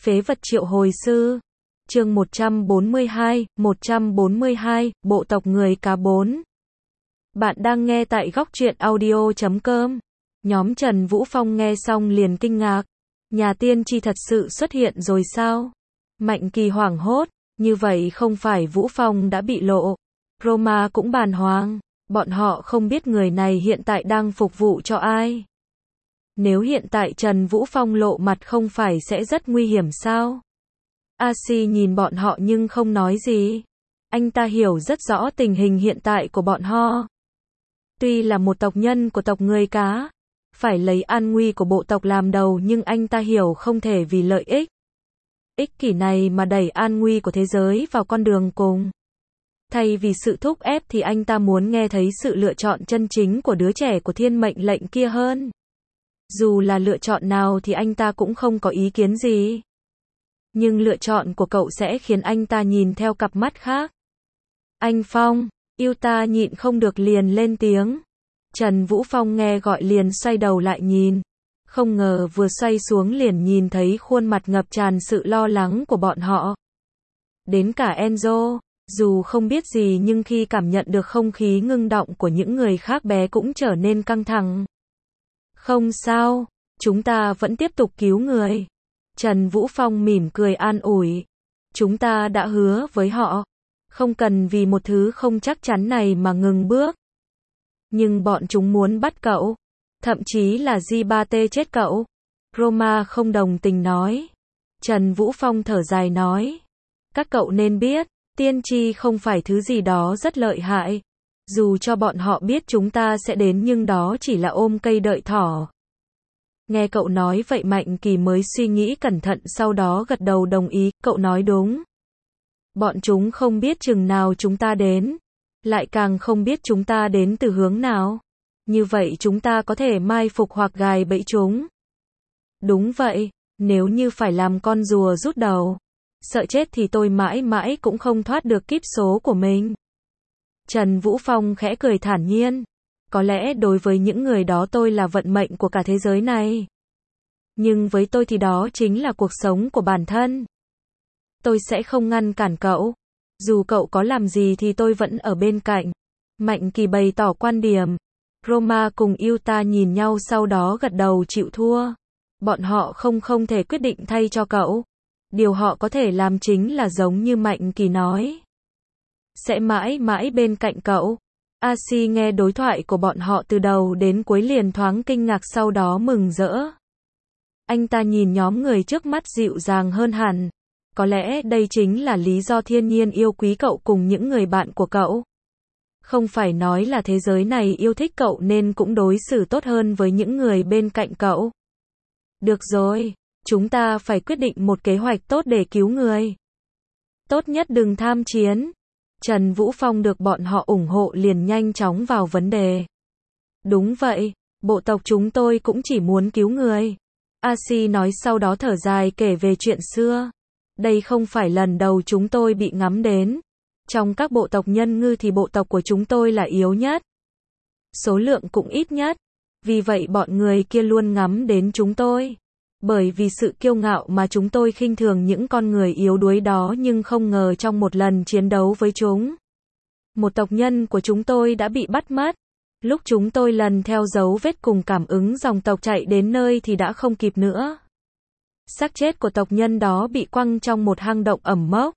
Phế vật triệu hồi sư. Chương 142, bộ tộc người cá 4. Bạn đang nghe tại góc truyện audio.com. Nhóm Trần Vũ Phong nghe xong liền kinh ngạc. Nhà tiên tri thật sự xuất hiện rồi sao? Mạnh Kỳ hoảng hốt, như vậy không phải Vũ Phong đã bị lộ. Roma cũng bàng hoàng, bọn họ không biết người này hiện tại đang phục vụ cho ai. Nếu hiện tại Trần Vũ Phong lộ mặt không phải sẽ rất nguy hiểm sao? A-si nhìn bọn họ nhưng không nói gì. Anh ta hiểu rất rõ tình hình hiện tại của bọn họ. Tuy là một tộc nhân của tộc người cá, phải lấy an nguy của bộ tộc làm đầu, nhưng anh ta hiểu không thể vì lợi ích kỷ này mà đẩy an nguy của thế giới vào con đường cùng. Thay vì sự thúc ép thì anh ta muốn nghe thấy sự lựa chọn chân chính của đứa trẻ của thiên mệnh lệnh kia hơn. Dù là lựa chọn nào thì anh ta cũng không có ý kiến gì. Nhưng lựa chọn của cậu sẽ khiến anh ta nhìn theo cặp mắt khác. Anh Phong, yêu ta nhịn không được liền lên tiếng. Trần Vũ Phong nghe gọi liền xoay đầu lại nhìn. Không ngờ vừa xoay xuống liền nhìn thấy khuôn mặt ngập tràn sự lo lắng của bọn họ. Đến cả Enzo, dù không biết gì nhưng khi cảm nhận được không khí ngưng động của những người khác bé cũng trở nên căng thẳng. Không sao, chúng ta vẫn tiếp tục cứu người. Trần Vũ Phong mỉm cười an ủi. Chúng ta đã hứa với họ, không cần vì một thứ không chắc chắn này mà ngừng bước. Nhưng bọn chúng muốn bắt cậu, thậm chí là G3T chết cậu. Roma không đồng tình nói. Trần Vũ Phong thở dài nói. Các cậu nên biết, tiên tri không phải thứ gì đó rất lợi hại. Dù cho bọn họ biết chúng ta sẽ đến nhưng đó chỉ là ôm cây đợi thỏ. Nghe cậu nói vậy Mạnh Kỳ mới suy nghĩ cẩn thận, sau đó gật đầu đồng ý, cậu nói đúng. Bọn chúng không biết chừng nào chúng ta đến, lại càng không biết chúng ta đến từ hướng nào. Như vậy chúng ta có thể mai phục hoặc gài bẫy chúng. Đúng vậy, nếu như phải làm con rùa rút đầu, sợ chết thì tôi mãi mãi cũng không thoát được kiếp số của mình. Trần Vũ Phong khẽ cười thản nhiên. Có lẽ đối với những người đó tôi là vận mệnh của cả thế giới này. Nhưng với tôi thì đó chính là cuộc sống của bản thân. Tôi sẽ không ngăn cản cậu. Dù cậu có làm gì thì tôi vẫn ở bên cạnh. Mạnh Kỳ bày tỏ quan điểm. Roma cùng Yuta nhìn nhau sau đó gật đầu chịu thua. Bọn họ không thể quyết định thay cho cậu. Điều họ có thể làm chính là giống như Mạnh Kỳ nói. Sẽ mãi mãi bên cạnh cậu. A-si nghe đối thoại của bọn họ từ đầu đến cuối liền thoáng kinh ngạc sau đó mừng rỡ. Anh ta nhìn nhóm người trước mắt dịu dàng hơn hẳn. Có lẽ đây chính là lý do thiên nhiên yêu quý cậu cùng những người bạn của cậu. Không phải nói là thế giới này yêu thích cậu nên cũng đối xử tốt hơn với những người bên cạnh cậu. Được rồi, chúng ta phải quyết định một kế hoạch tốt để cứu người. Tốt nhất đừng tham chiến. Trần Vũ Phong được bọn họ ủng hộ liền nhanh chóng vào vấn đề. Đúng vậy, bộ tộc chúng tôi cũng chỉ muốn cứu người. A-si nói sau đó thở dài kể về chuyện xưa. Đây không phải lần đầu chúng tôi bị ngắm đến. Trong các bộ tộc nhân ngư thì bộ tộc của chúng tôi là yếu nhất. Số lượng cũng ít nhất. Vì vậy bọn người kia luôn ngắm đến chúng tôi. Bởi vì sự kiêu ngạo mà chúng tôi khinh thường những con người yếu đuối đó, nhưng không ngờ trong một lần chiến đấu với chúng, một tộc nhân của chúng tôi đã bị bắt mất. Lúc chúng tôi lần theo dấu vết cùng cảm ứng dòng tộc chạy đến nơi thì đã không kịp nữa. Xác chết của tộc nhân đó bị quăng trong một hang động ẩm mốc.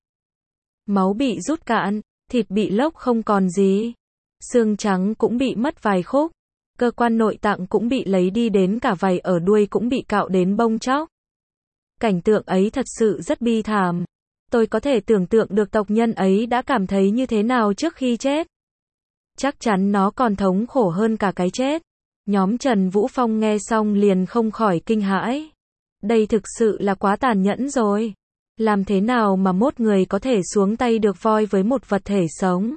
Máu bị rút cạn, thịt bị lốc không còn gì. Xương trắng cũng bị mất vài khúc. Cơ quan nội tạng cũng bị lấy đi, đến cả vảy ở đuôi cũng bị cạo đến bông chóc. Cảnh tượng ấy thật sự rất bi thảm. Tôi có thể tưởng tượng được tộc nhân ấy đã cảm thấy như thế nào trước khi chết. Chắc chắn nó còn thống khổ hơn cả cái chết. Nhóm Trần Vũ Phong nghe xong liền không khỏi kinh hãi. Đây thực sự là quá tàn nhẫn rồi. Làm thế nào mà một người có thể xuống tay được voi với một vật thể sống?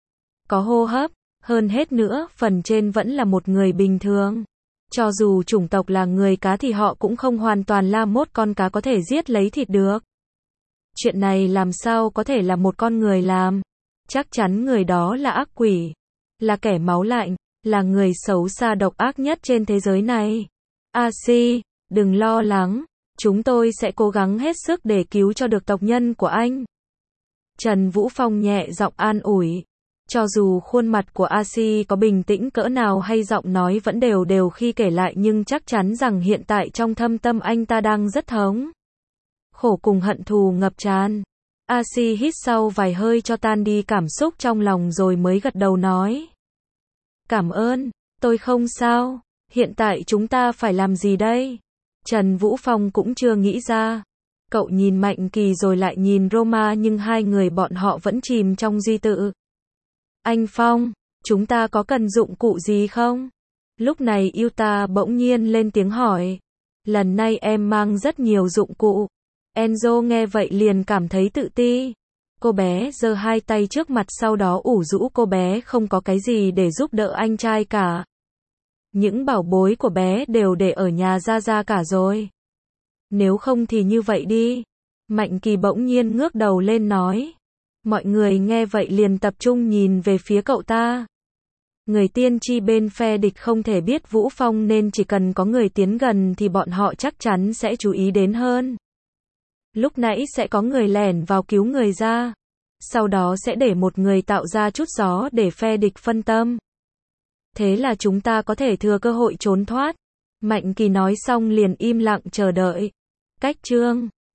Có hô hấp. Hơn hết nữa, phần trên vẫn là một người bình thường. Cho dù chủng tộc là người cá thì họ cũng không hoàn toàn là một con cá có thể giết lấy thịt được. Chuyện này làm sao có thể là một con người làm? Chắc chắn người đó là ác quỷ, là kẻ máu lạnh, là người xấu xa độc ác nhất trên thế giới này. A-si, đừng lo lắng, Chúng tôi sẽ cố gắng hết sức để cứu cho được tộc nhân của anh. Trần Vũ Phong nhẹ giọng an ủi. Cho dù khuôn mặt của A-si có bình tĩnh cỡ nào hay giọng nói vẫn đều đều khi kể lại, nhưng chắc chắn rằng hiện tại trong thâm tâm anh ta đang rất thống khổ cùng hận thù ngập tràn. A-si hít sâu vài hơi cho tan đi cảm xúc trong lòng rồi mới gật đầu nói. Cảm ơn, tôi không sao. Hiện tại chúng ta phải làm gì đây? Trần Vũ Phong cũng chưa nghĩ ra. Cậu nhìn Mạnh Kỳ rồi lại nhìn Roma, nhưng hai người bọn họ vẫn chìm trong duy tự. Anh Phong, chúng ta có cần dụng cụ gì không? Lúc này Yuta bỗng nhiên lên tiếng hỏi. Lần này em mang rất nhiều dụng cụ. Enzo nghe vậy liền cảm thấy tự ti. Cô bé giơ hai tay trước mặt, sau đó ủ rũ. Cô bé không có cái gì để giúp đỡ anh trai cả. Những bảo bối của bé đều để ở nhà Gia Gia cả rồi. Nếu không thì như vậy đi. Mạnh Kỳ bỗng nhiên ngước đầu lên nói. Mọi người nghe vậy liền tập trung nhìn về phía cậu ta. Người tiên tri bên phe địch không thể biết Vũ Phong nên chỉ cần có người tiến gần thì bọn họ chắc chắn sẽ chú ý đến hơn. Lúc nãy sẽ có người lẻn vào cứu người ra. Sau đó sẽ để một người tạo ra chút gió để phe địch phân tâm. Thế là chúng ta có thể thừa cơ hội trốn thoát. Mạnh Kỳ nói xong liền im lặng chờ đợi. Cách chương